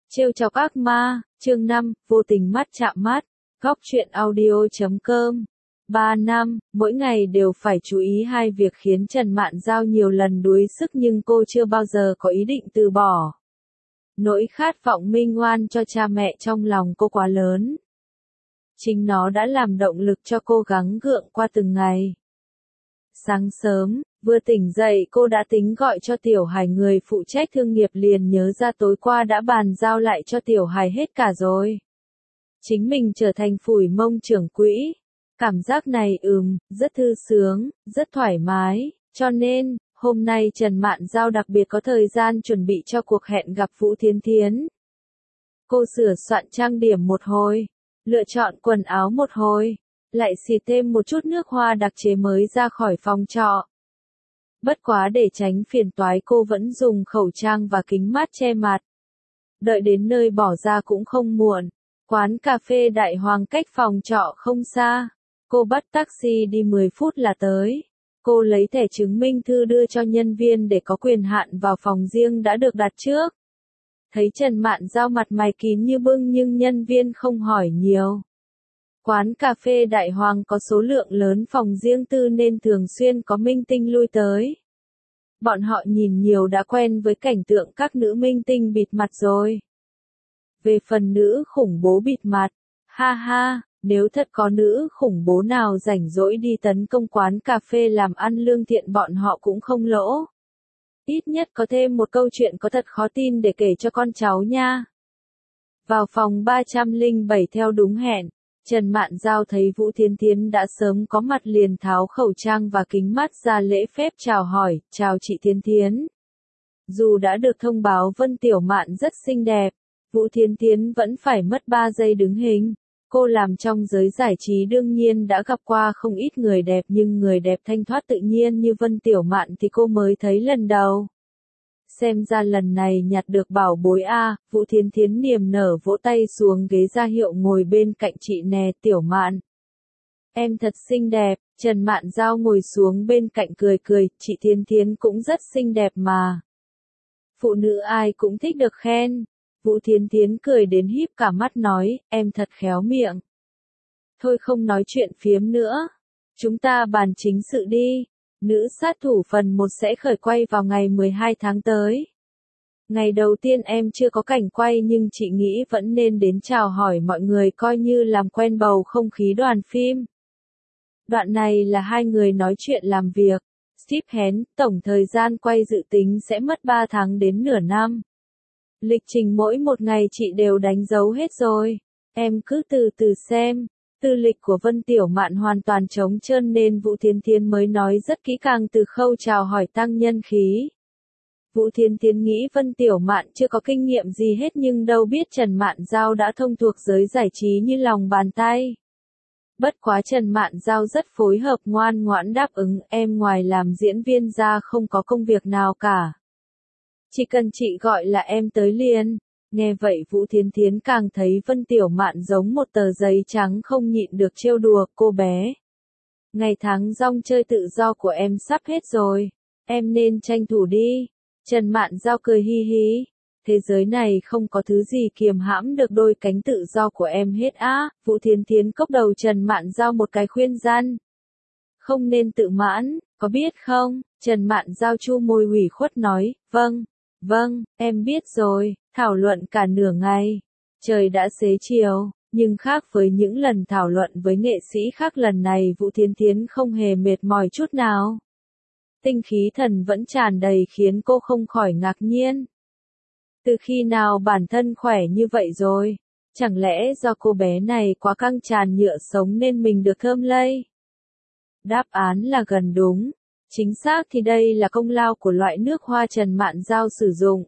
Trêu chọc ác ma, chương 5, vô tình mắt chạm mắt, góc truyện audio.com. 3 năm, mỗi ngày đều phải chú ý hai việc khiến Trần Mạn Dao nhiều lần đuối sức nhưng cô chưa bao giờ có ý định từ bỏ. Nỗi khát vọng minh oan cho cha mẹ trong lòng cô quá lớn. Chính nó đã làm động lực cho cô gắng gượng qua từng ngày. Sáng sớm, vừa tỉnh dậy cô đã tính gọi cho Tiểu Hải, người phụ trách thương nghiệp liền nhớ ra tối qua đã bàn giao lại cho Tiểu Hải hết cả rồi. Chính mình trở thành phủi mông trưởng quỹ. Cảm giác này rất thư sướng, rất thoải mái, cho nên, hôm nay Trần Mạn Dao đặc biệt có thời gian chuẩn bị cho cuộc hẹn gặp Vũ Thiến Thiến. Cô sửa soạn trang điểm một hồi, lựa chọn quần áo một hồi, lại xịt thêm một chút nước hoa đặc chế mới ra khỏi phòng trọ. Bất quá để tránh phiền toái cô vẫn dùng khẩu trang và kính mát che mặt. Đợi đến nơi bỏ ra cũng không muộn. Quán cà phê Đại Hoàng cách phòng trọ không xa. Cô bắt taxi đi 10 phút là tới. Cô lấy thẻ chứng minh thư đưa cho nhân viên để có quyền hạn vào phòng riêng đã được đặt trước. Thấy Trần Mạn Dao mặt mày kín như bưng nhưng nhân viên không hỏi nhiều. Quán cà phê Đại Hoàng có số lượng lớn phòng riêng tư nên thường xuyên có minh tinh lui tới. Bọn họ nhìn nhiều đã quen với cảnh tượng các nữ minh tinh bịt mặt rồi. Về phần nữ khủng bố bịt mặt, ha ha, nếu thật có nữ khủng bố nào rảnh rỗi đi tấn công quán cà phê làm ăn lương thiện bọn họ cũng không lỗ. Ít nhất có thêm một câu chuyện có thật khó tin để kể cho con cháu nha. Vào phòng 307 theo đúng hẹn. Trần Mạn Dao thấy Vũ Thiến Thiến đã sớm có mặt liền tháo khẩu trang và kính mắt ra lễ phép chào hỏi, chào chị Thiến Thiến. Dù đã được thông báo Vân Tiểu Mạn rất xinh đẹp, Vũ Thiến Thiến vẫn phải mất 3 giây đứng hình. Cô làm trong giới giải trí đương nhiên đã gặp qua không ít người đẹp nhưng người đẹp thanh thoát tự nhiên như Vân Tiểu Mạn thì cô mới thấy lần đầu. Xem ra lần này nhặt được bảo bối a. Vũ Thiến Thiến niềm nở vỗ tay xuống ghế ra hiệu ngồi bên cạnh chị nè. Tiểu Mạn. Em thật xinh đẹp. Trần Mạn Dao ngồi xuống bên cạnh cười cười, chị Thiến Thiến cũng rất xinh đẹp mà. Phụ nữ ai cũng thích được khen. Vũ Thiến Thiến cười đến híp cả mắt nói, em thật khéo miệng. Thôi không nói chuyện phiếm nữa. Chúng ta bàn chính sự đi. Nữ sát thủ phần 1 sẽ khởi quay vào ngày 12 tháng tới. Ngày đầu tiên em chưa có cảnh quay nhưng chị nghĩ vẫn nên đến chào hỏi mọi người coi như làm quen bầu không khí đoàn phim. Đoạn này là hai người nói chuyện làm việc. Steve Hen, tổng thời gian quay dự tính sẽ mất 3 tháng đến nửa năm. Lịch trình mỗi một ngày chị đều đánh dấu hết rồi. Em cứ từ từ xem. Tư lịch của Vân Tiểu Mạn hoàn toàn trống trơn nên Vũ Thiến Thiến mới nói rất kỹ càng từ khâu chào hỏi tăng nhân khí. Vũ Thiến Thiến nghĩ Vân Tiểu Mạn chưa có kinh nghiệm gì hết nhưng đâu biết Trần Mạn Dao đã thông thuộc giới giải trí như lòng bàn tay. Bất quá Trần Mạn Dao rất phối hợp ngoan ngoãn đáp ứng, em ngoài làm diễn viên ra không có công việc nào cả. Chỉ cần chị gọi là em tới liền. Nghe vậy Vũ Thiến Thiến càng thấy Vân Tiểu Mạn giống một tờ giấy trắng không nhịn được trêu đùa, cô bé. Ngày tháng rong chơi tự do của em sắp hết rồi. Em nên tranh thủ đi. Trần Mạn Dao cười hi hi. Thế giới này không có thứ gì kiềm hãm được đôi cánh tự do của em hết á. Vũ Thiến Thiến cốc đầu Trần Mạn Dao một cái khuyên răn. Không nên tự mãn, có biết không? Trần Mạn Dao chu môi ủy khuất nói, vâng, em biết rồi. Thảo luận cả nửa ngày. Trời đã xế chiều, nhưng khác với những lần thảo luận với nghệ sĩ khác lần này Vũ Thiến Thiến không hề mệt mỏi chút nào. Tinh khí thần vẫn tràn đầy khiến cô không khỏi ngạc nhiên. Từ khi nào bản thân khỏe như vậy rồi? Chẳng lẽ do cô bé này quá căng tràn nhựa sống nên mình được thơm lây? Đáp án là gần đúng. Chính xác thì đây là công lao của loại nước hoa Trần Mạn Dao sử dụng.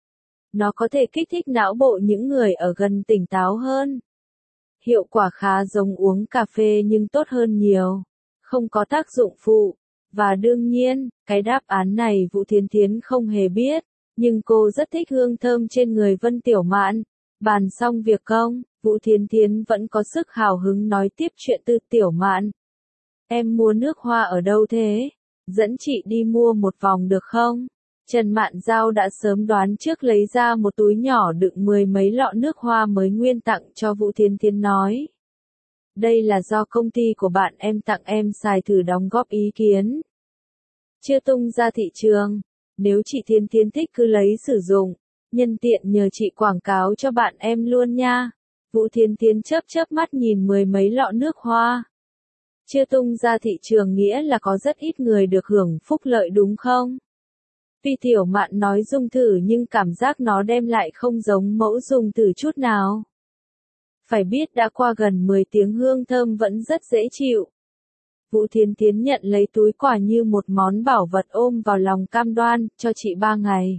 Nó có thể kích thích não bộ những người ở gần tỉnh táo hơn. Hiệu quả khá giống uống cà phê nhưng tốt hơn nhiều. Không có tác dụng phụ. Và đương nhiên, cái đáp án này Vũ Thiến Thiến không hề biết. Nhưng cô rất thích hương thơm trên người Vân Tiểu Mạn. Bàn xong việc công, Vũ Thiến Thiến vẫn có sức hào hứng nói tiếp chuyện từ Tiểu Mạn. Em mua nước hoa ở đâu thế? Dẫn chị đi mua một vòng được không? Trần Mạn Giao đã sớm đoán trước lấy ra một túi nhỏ đựng 10 mấy lọ nước hoa mới nguyên tặng cho Vũ Thiến Thiến nói. Đây là do công ty của bạn em tặng em xài thử đóng góp ý kiến. Chưa tung ra thị trường, nếu chị Thiến Thiến thích cứ lấy sử dụng, nhân tiện nhờ chị quảng cáo cho bạn em luôn nha. Vũ Thiến Thiến chớp chớp mắt nhìn 10 mấy lọ nước hoa. Chưa tung ra thị trường nghĩa là có rất ít người được hưởng phúc lợi đúng không? Tuy Tiểu Mạn nói dùng thử nhưng cảm giác nó đem lại không giống mẫu dùng thử chút nào. Phải biết đã qua gần 10 tiếng hương thơm vẫn rất dễ chịu. Vũ Thiến Thiến nhận lấy túi quà như một món bảo vật ôm vào lòng cam đoan, cho chị 3 ngày.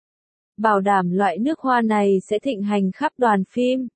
Bảo đảm loại nước hoa này sẽ thịnh hành khắp đoàn phim.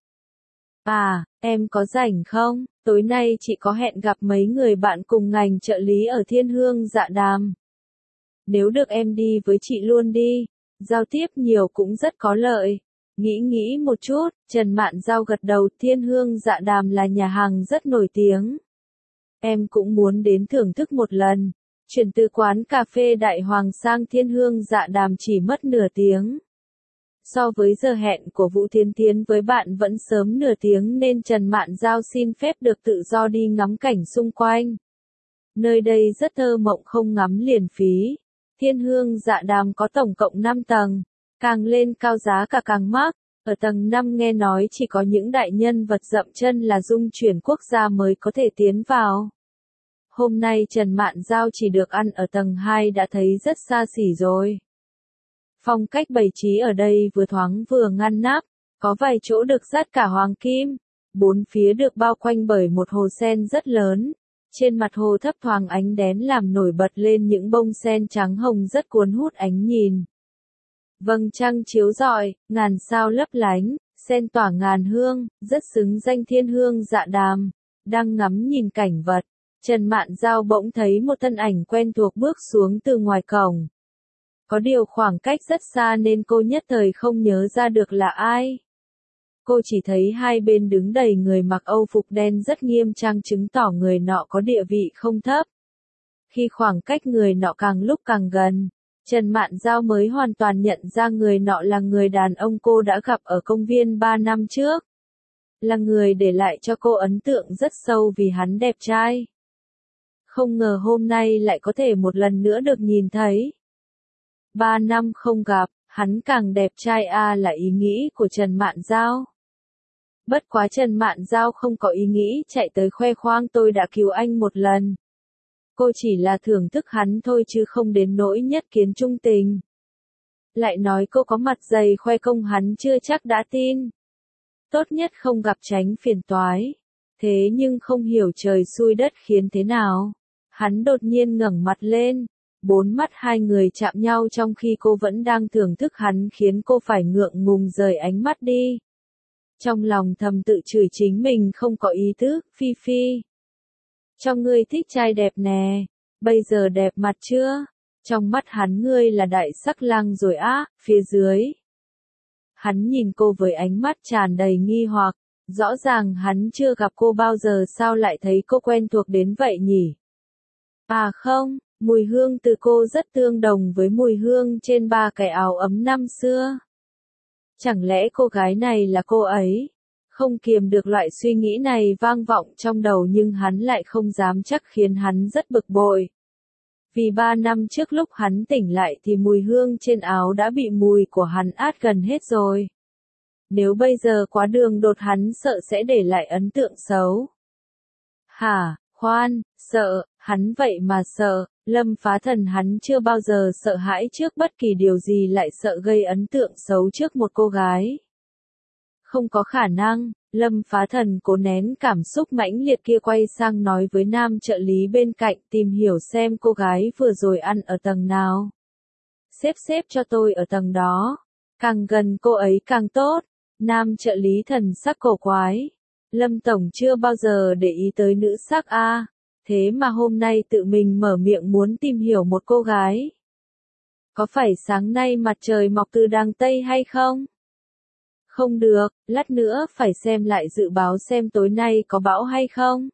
À, em có rảnh không? Tối nay chị có hẹn gặp mấy người bạn cùng ngành trợ lý ở Thiên Hương Dạ Đàm. Nếu được em đi với chị luôn đi, giao tiếp nhiều cũng rất có lợi. Nghĩ một chút, Trần Mạn Giao gật đầu. Thiên Hương Dạ Đàm là nhà hàng rất nổi tiếng. Em cũng muốn đến thưởng thức một lần. Chuyển từ quán cà phê Đại Hoàng sang Thiên Hương Dạ Đàm chỉ mất nửa tiếng. So với giờ hẹn của Vũ Thiến Thiến với bạn vẫn sớm nửa tiếng nên Trần Mạn Giao xin phép được tự do đi ngắm cảnh xung quanh. Nơi đây rất thơ mộng không ngắm liền phí. Thiên Hương Dạ Đàm có tổng cộng 5 tầng, càng lên cao giá cả càng mắc. Ở tầng 5 nghe nói chỉ có những đại nhân vật dậm chân là dung chuyển quốc gia mới có thể tiến vào. Hôm nay Trần Mạn Giao chỉ được ăn ở tầng 2 đã thấy rất xa xỉ rồi. Phong cách bày trí ở đây vừa thoáng vừa ngăn nắp, có vài chỗ được dát cả hoàng kim. Bốn phía được bao quanh bởi một hồ sen rất lớn. Trên mặt hồ thấp thoáng ánh đèn làm nổi bật lên những bông sen trắng hồng rất cuốn hút ánh nhìn. Vầng trăng chiếu rọi, ngàn sao lấp lánh, sen tỏa ngàn hương, rất xứng danh Thiên Hương Dạ Đàm. Đang ngắm nhìn cảnh vật, Trần Mạn Giao bỗng thấy một thân ảnh quen thuộc bước xuống từ ngoài cổng. Có điều khoảng cách rất xa nên cô nhất thời không nhớ ra được là ai. Cô chỉ thấy hai bên đứng đầy người mặc âu phục đen rất nghiêm trang chứng tỏ người nọ có địa vị không thấp. Khi khoảng cách người nọ càng lúc càng gần, Trần Mạn Giao mới hoàn toàn nhận ra người nọ là người đàn ông cô đã gặp ở công viên 3 năm trước. Là người để lại cho cô ấn tượng rất sâu vì hắn đẹp trai. Không ngờ hôm nay lại có thể một lần nữa được nhìn thấy. 3 năm không gặp, hắn càng đẹp trai là ý nghĩ của Trần Mạn Giao. Bất quá Trần Mạn Giao không có ý nghĩ chạy tới khoe khoang tôi đã cứu anh một lần. Cô chỉ là thưởng thức hắn thôi chứ không đến nỗi nhất kiến trung tình. Lại nói cô có mặt dày khoe công hắn chưa chắc đã tin. Tốt nhất không gặp tránh phiền toái. Thế nhưng không hiểu trời xui đất khiến thế nào. Hắn đột nhiên ngẩng mặt lên. Bốn mắt hai người chạm nhau trong khi cô vẫn đang thưởng thức hắn khiến cô phải ngượng ngùng rời ánh mắt đi. Trong lòng thầm tự chửi chính mình không có ý thức, Phi Phi. Cho ngươi thích trai đẹp nè, bây giờ đẹp mặt chưa? Trong mắt hắn ngươi là đại sắc lang rồi á, phía dưới. Hắn nhìn cô với ánh mắt tràn đầy nghi hoặc, rõ ràng hắn chưa gặp cô bao giờ sao lại thấy cô quen thuộc đến vậy nhỉ? À không, mùi hương từ cô rất tương đồng với mùi hương trên 3 cái áo ấm năm xưa. Chẳng lẽ cô gái này là cô ấy? Không kiềm được loại suy nghĩ này vang vọng trong đầu nhưng hắn lại không dám chắc khiến hắn rất bực bội. Vì 3 năm trước lúc hắn tỉnh lại thì mùi hương trên áo đã bị mùi của hắn át gần hết rồi. Nếu bây giờ quá đường đột hắn sợ sẽ để lại ấn tượng xấu. Hả, khoan, sợ, hắn vậy mà sợ, Lâm Phá Thần hắn chưa bao giờ sợ hãi trước bất kỳ điều gì lại sợ gây ấn tượng xấu trước một cô gái. Không có khả năng, Lâm Phá Thần cố nén cảm xúc mãnh liệt kia quay sang nói với nam trợ lý bên cạnh tìm hiểu xem cô gái vừa rồi ăn ở tầng nào. Xếp cho tôi ở tầng đó, càng gần cô ấy càng tốt, nam trợ lý thần sắc cổ quái. Lâm Tổng chưa bao giờ để ý tới nữ sắc thế mà hôm nay tự mình mở miệng muốn tìm hiểu một cô gái. Có phải sáng nay mặt trời mọc từ đằng Tây hay không? Không được, lát nữa phải xem lại dự báo xem tối nay có bão hay không.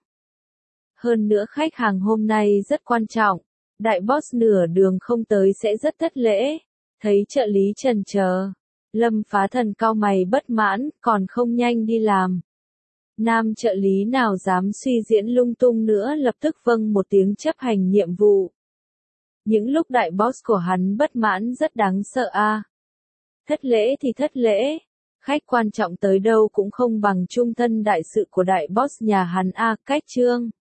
Hơn nữa khách hàng hôm nay rất quan trọng, đại boss nửa đường không tới sẽ rất thất lễ. Thấy trợ lý chần chờ, Lâm Phá Thần cau mày bất mãn, còn không nhanh đi làm. Nam trợ lý nào dám suy diễn lung tung nữa, lập tức vâng một tiếng chấp hành nhiệm vụ. Những lúc đại boss của hắn bất mãn rất đáng sợ a. Thất lễ thì thất lễ, khách quan trọng tới đâu cũng không bằng trung thân đại sự của đại boss nhà hắn a. Cách chương